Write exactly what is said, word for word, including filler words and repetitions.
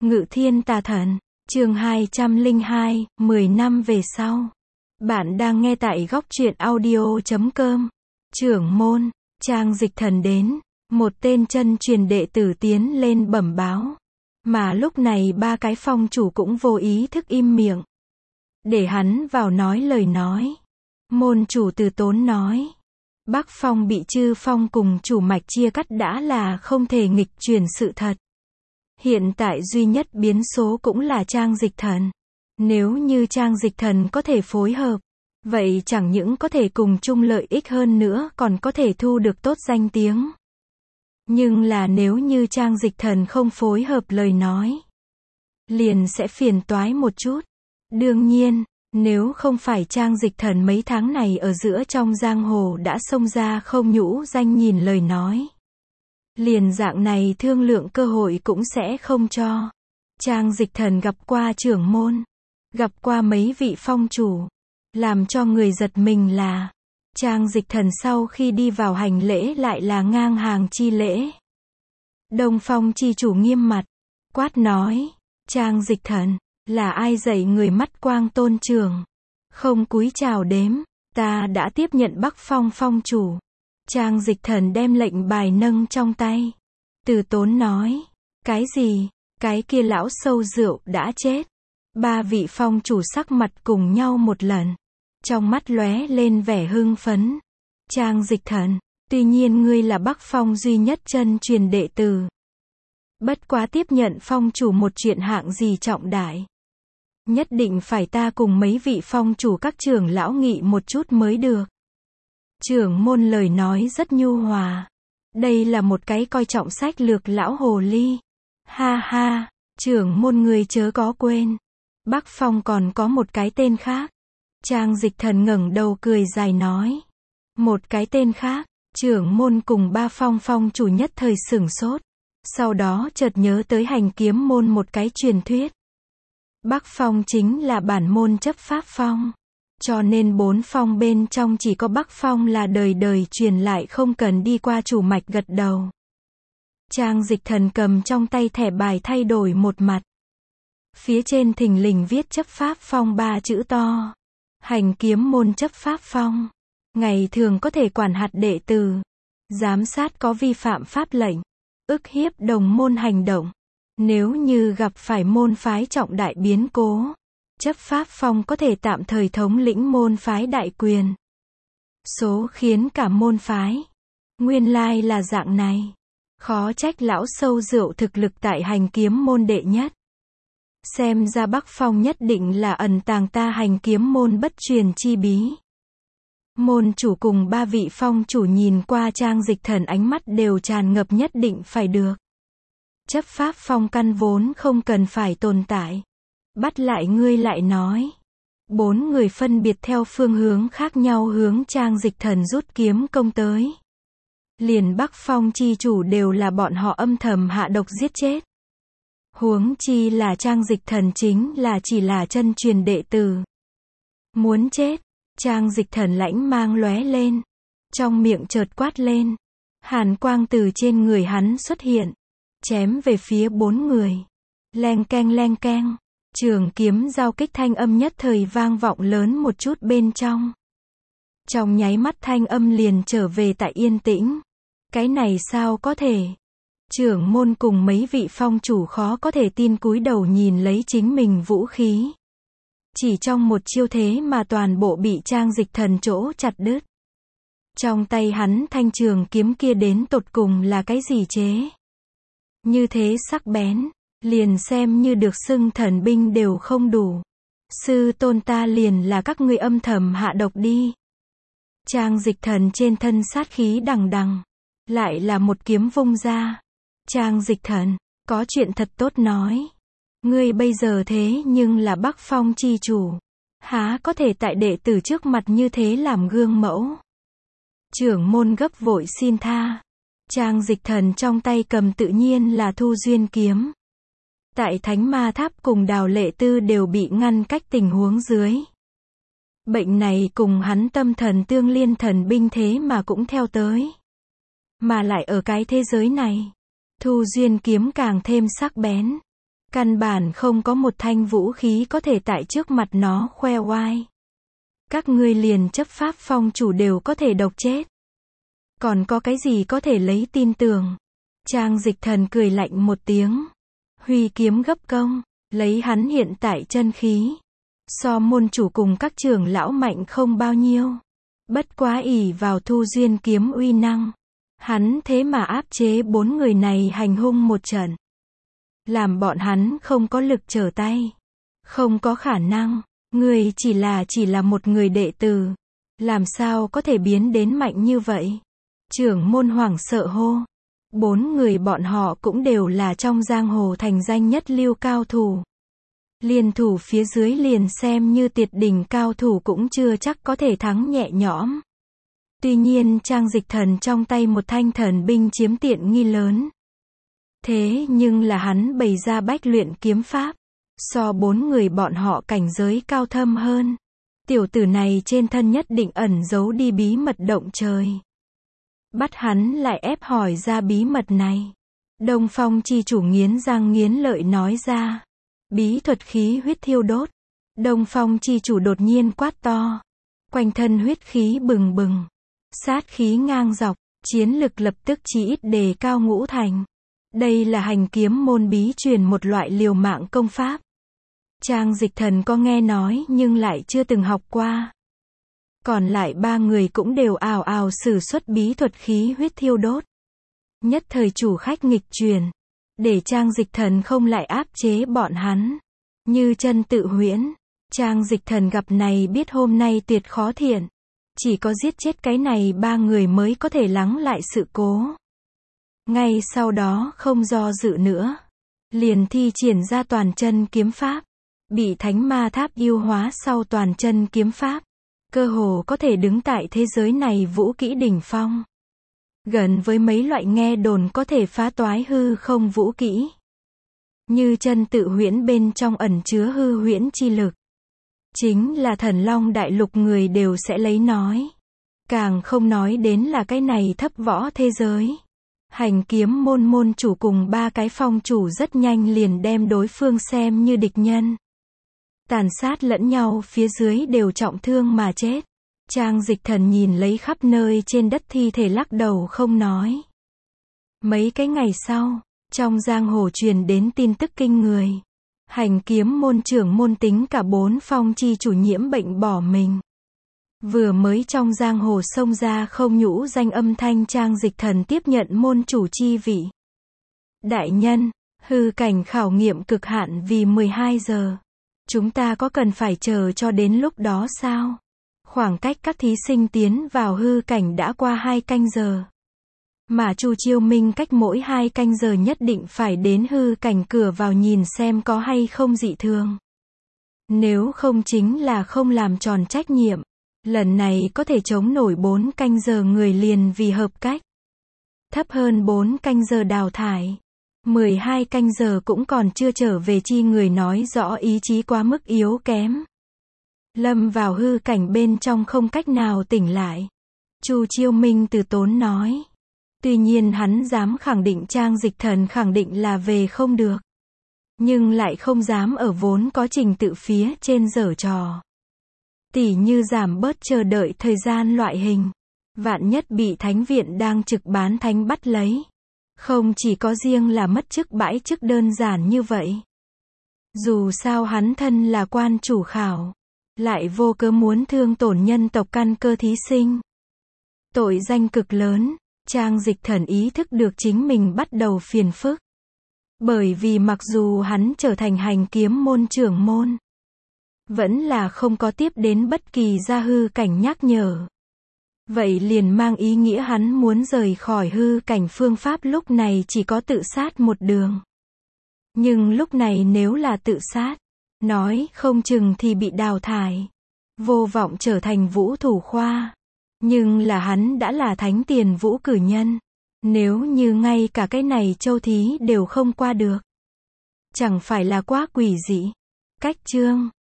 Ngự thiên tà thần, chương hai trăm lẻ hai, mười năm về sau. Bạn đang nghe tại góc truyện audio chấm com. Trưởng môn, Trang Dịch Thần đến, một tên chân truyền đệ tử tiến lên bẩm báo. Mà lúc này ba cái phong chủ cũng vô ý thức im miệng. Để hắn vào nói lời nói. Môn chủ Từ Tốn nói. Bắc Phong bị Chư Phong cùng chủ mạch chia cắt đã là không thể nghịch chuyển sự thật. Hiện tại duy nhất biến số cũng là Trang Dịch Thần. Nếu như Trang Dịch Thần có thể phối hợp, vậy chẳng những có thể cùng chung lợi ích hơn nữa còn có thể thu được tốt danh tiếng. Nhưng là nếu như Trang Dịch Thần không phối hợp lời nói, liền sẽ phiền toái một chút. Đương nhiên, nếu không phải Trang Dịch Thần mấy tháng này ở giữa trong giang hồ đã xông ra không nhũ danh nhìn lời nói, liền dạng này thương lượng cơ hội cũng sẽ không cho. Trang Dịch Thần gặp qua trưởng môn, gặp qua mấy vị phong chủ. Làm cho người giật mình là, Trang Dịch Thần sau khi đi vào hành lễ lại là ngang hàng chi lễ. Đông Phong chi chủ nghiêm mặt, quát nói, Trang Dịch Thần, là ai dạy người mắt quang tôn trưởng? Không cúi chào đếm, ta đã tiếp nhận Bắc Phong phong chủ. Trang Dịch Thần đem lệnh bài nâng trong tay. Từ Tốn nói, cái gì, cái kia lão sâu rượu đã chết. Ba vị phong chủ sắc mặt cùng nhau một lần. Trong mắt lóe lên vẻ hưng phấn. Trang Dịch Thần, tuy nhiên ngươi là Bắc Phong duy nhất chân truyền đệ tử. Bất quá tiếp nhận phong chủ một chuyện hạng gì trọng đại. Nhất định phải ta cùng mấy vị phong chủ các trưởng lão nghị một chút mới được. Trưởng môn lời nói rất nhu hòa. Đây là một cái coi trọng sách lược lão hồ ly. Ha ha, trưởng môn người chớ có quên. Bắc Phong còn có một cái tên khác. Trang Dịch Thần ngẩng đầu cười dài nói. Một cái tên khác, trưởng môn cùng ba phong phong chủ nhất thời sửng sốt. Sau đó chợt nhớ tới hành kiếm môn một cái truyền thuyết. Bắc Phong chính là bản môn chấp pháp phong. Cho nên bốn phong bên trong chỉ có Bắc Phong là đời đời truyền lại không cần đi qua chủ mạch gật đầu. Trang Dịch Thần cầm trong tay thẻ bài thay đổi một mặt. Phía trên thình lình viết chấp pháp phong ba chữ to. Hành kiếm môn chấp pháp phong. Ngày thường có thể quản hạt đệ tử. Giám sát có vi phạm pháp lệnh. Ức hiếp đồng môn hành động. Nếu như gặp phải môn phái trọng đại biến cố, chấp pháp phong có thể tạm thời thống lĩnh môn phái đại quyền. Số khiến cả môn phái. Nguyên lai là dạng này. Khó trách lão sâu rượu thực lực tại hành kiếm môn đệ nhất. Xem ra Bắc Phong nhất định là ẩn tàng ta hành kiếm môn bất truyền chi bí. Môn chủ cùng ba vị phong chủ nhìn qua Trang Dịch Thần ánh mắt đều tràn ngập nhất định phải được. Chấp pháp phong căn vốn không cần phải tồn tại. Bắt lại ngươi lại nói. Bốn người phân biệt theo phương hướng khác nhau hướng Trang Dịch Thần rút kiếm công tới. Liền Bắc Phong chi chủ đều là bọn họ âm thầm hạ độc giết chết. Huống chi là Trang Dịch Thần chính là chỉ là chân truyền đệ tử. Muốn chết, Trang Dịch Thần lãnh mang lóe lên. Trong miệng chợt quát lên. Hàn quang từ trên người hắn xuất hiện. Chém về phía bốn người. Leng keng leng keng. Trường kiếm giao kích thanh âm nhất thời vang vọng lớn một chút bên trong. Trong nháy mắt thanh âm liền trở về tại yên tĩnh. Cái này sao có thể? Trưởng môn cùng mấy vị phong chủ khó có thể tin cúi đầu nhìn lấy chính mình vũ khí. Chỉ trong một chiêu thế mà toàn bộ bị Trang Dịch Thần chỗ chặt đứt. Trong tay hắn thanh trường kiếm kia đến tột cùng là cái gì chế? Như thế sắc bén, liền xem như được xưng thần binh đều không đủ. Sư tôn ta liền là các ngươi âm thầm hạ độc đi. Trang Dịch Thần trên thân sát khí đằng đằng. Lại là một kiếm vung ra. Trang Dịch Thần, có chuyện thật tốt nói. Ngươi bây giờ thế nhưng là Bắc Phong chi chủ. Há có thể tại đệ tử trước mặt như thế làm gương mẫu. Trưởng môn gấp vội xin tha. Trang Dịch Thần trong tay cầm tự nhiên là Thu Duyên kiếm. Tại Thánh Ma Tháp cùng Đào Lệ Tư đều bị ngăn cách tình huống dưới. Bệnh này cùng hắn tâm thần tương liên thần binh thế mà cũng theo tới. Mà lại ở cái thế giới này, Thu Duyên kiếm càng thêm sắc bén. Căn bản không có một thanh vũ khí có thể tại trước mặt nó khoe oai. Các ngươi liền chấp pháp phong chủ đều có thể độc chết. Còn có cái gì có thể lấy tin tưởng? Trang Dịch Thần cười lạnh một tiếng. Huy kiếm gấp công, lấy hắn hiện tại chân khí. So môn chủ cùng các trưởng lão mạnh không bao nhiêu. Bất quá ỷ vào Thu Duyên kiếm uy năng. Hắn thế mà áp chế bốn người này hành hung một trận. Làm bọn hắn không có lực trở tay. Không có khả năng. Người chỉ là chỉ là một người đệ tử. Làm sao có thể biến đến mạnh như vậy? Trưởng môn hoảng sợ hô. Bốn người bọn họ cũng đều là trong giang hồ thành danh nhất lưu cao thủ. Liên thủ phía dưới liền xem như tuyệt đỉnh cao thủ cũng chưa chắc có thể thắng nhẹ nhõm. Tuy nhiên Trang Dịch Thần trong tay một thanh thần binh chiếm tiện nghi lớn. Thế nhưng là hắn bày ra bách luyện kiếm pháp. So bốn người bọn họ cảnh giới cao thâm hơn. Tiểu tử này trên thân nhất định ẩn giấu đi bí mật động trời. Bắt hắn lại ép hỏi ra bí mật này. Đông Phong chi chủ nghiến răng nghiến lợi nói ra. Bí thuật khí huyết thiêu đốt. Đông Phong chi chủ đột nhiên quát to. Quanh thân huyết khí bừng bừng. Sát khí ngang dọc. Chiến lực lập tức chỉ ít đề cao ngũ thành. Đây là hành kiếm môn bí truyền một loại liều mạng công pháp. Trang Dịch Thần có nghe nói nhưng lại chưa từng học qua. Còn lại ba người cũng đều ào ào sử xuất bí thuật khí huyết thiêu đốt. Nhất thời chủ khách nghịch truyền. Để Trang Dịch Thần không lại áp chế bọn hắn. Như chân tự huyễn. Trang Dịch Thần gặp này biết hôm nay tuyệt khó thiện. Chỉ có giết chết cái này ba người mới có thể lắng lại sự cố. Ngay sau đó không do dự nữa. Liền thi triển ra toàn chân kiếm pháp. Bị thánh ma tháp yêu hóa sau toàn chân kiếm pháp. Cơ hồ có thể đứng tại thế giới này vũ kỹ đỉnh phong. Gần với mấy loại nghe đồn có thể phá toái hư không vũ kỹ. Như chân tự huyễn bên trong ẩn chứa hư huyễn chi lực. Chính là thần long đại lục người đều sẽ lấy nói. Càng không nói đến là cái này thấp võ thế giới. Hành kiếm môn môn chủ cùng ba cái phong chủ rất nhanh liền đem đối phương xem như địch nhân. Tàn sát lẫn nhau phía dưới đều trọng thương mà chết. Trang Dịch Thần nhìn lấy khắp nơi trên đất thi thể lắc đầu không nói. Mấy cái ngày sau, trong giang hồ truyền đến tin tức kinh người. Hành kiếm môn trưởng môn tính cả bốn phong chi chủ nhiễm bệnh bỏ mình. Vừa mới trong giang hồ xông ra không nhũ danh âm thanh Trang Dịch Thần tiếp nhận môn chủ chi vị. Đại nhân, hư cảnh khảo nghiệm cực hạn vì mười hai giờ. Chúng ta có cần phải chờ cho đến lúc đó sao? Khoảng cách các thí sinh tiến vào hư cảnh đã qua hai canh giờ. Mà Chu Chiêu Minh cách mỗi hai canh giờ nhất định phải đến hư cảnh cửa vào nhìn xem có hay không dị thường. Nếu không chính là không làm tròn trách nhiệm. Lần này có thể chống nổi bốn canh giờ người liền vì hợp cách. Thấp hơn bốn canh giờ đào thải. mười hai canh giờ cũng còn chưa trở về chi người nói rõ ý chí quá mức yếu kém. Lâm vào hư cảnh bên trong không cách nào tỉnh lại. Chu Chiêu Minh từ tốn nói. Tuy nhiên hắn dám khẳng định Trang Dịch Thần khẳng định là về không được. Nhưng lại không dám ở vốn có trình tự phía trên giở trò. Tỉ như giảm bớt chờ đợi thời gian loại hình. Vạn nhất bị thánh viện đang trực bán thánh bắt lấy. Không chỉ có riêng là mất chức bãi chức đơn giản như vậy. Dù sao hắn thân là quan chủ khảo. Lại vô cớ muốn thương tổn nhân tộc căn cơ thí sinh. Tội danh cực lớn. Trang Dịch Thần ý thức được chính mình bắt đầu phiền phức. Bởi vì mặc dù hắn trở thành hành kiếm môn trưởng môn. Vẫn là không có tiếp đến bất kỳ gia hư cảnh nhắc nhở. Vậy liền mang ý nghĩa hắn muốn rời khỏi hư cảnh phương pháp lúc này chỉ có tự sát một đường. Nhưng lúc này nếu là tự sát, nói không chừng thì bị đào thải. Vô vọng trở thành vũ thủ khoa. Nhưng là hắn đã là thánh tiền vũ cử nhân. Nếu như ngay cả cái này châu thí đều không qua được. Chẳng phải là quá quỷ dị. Cách chương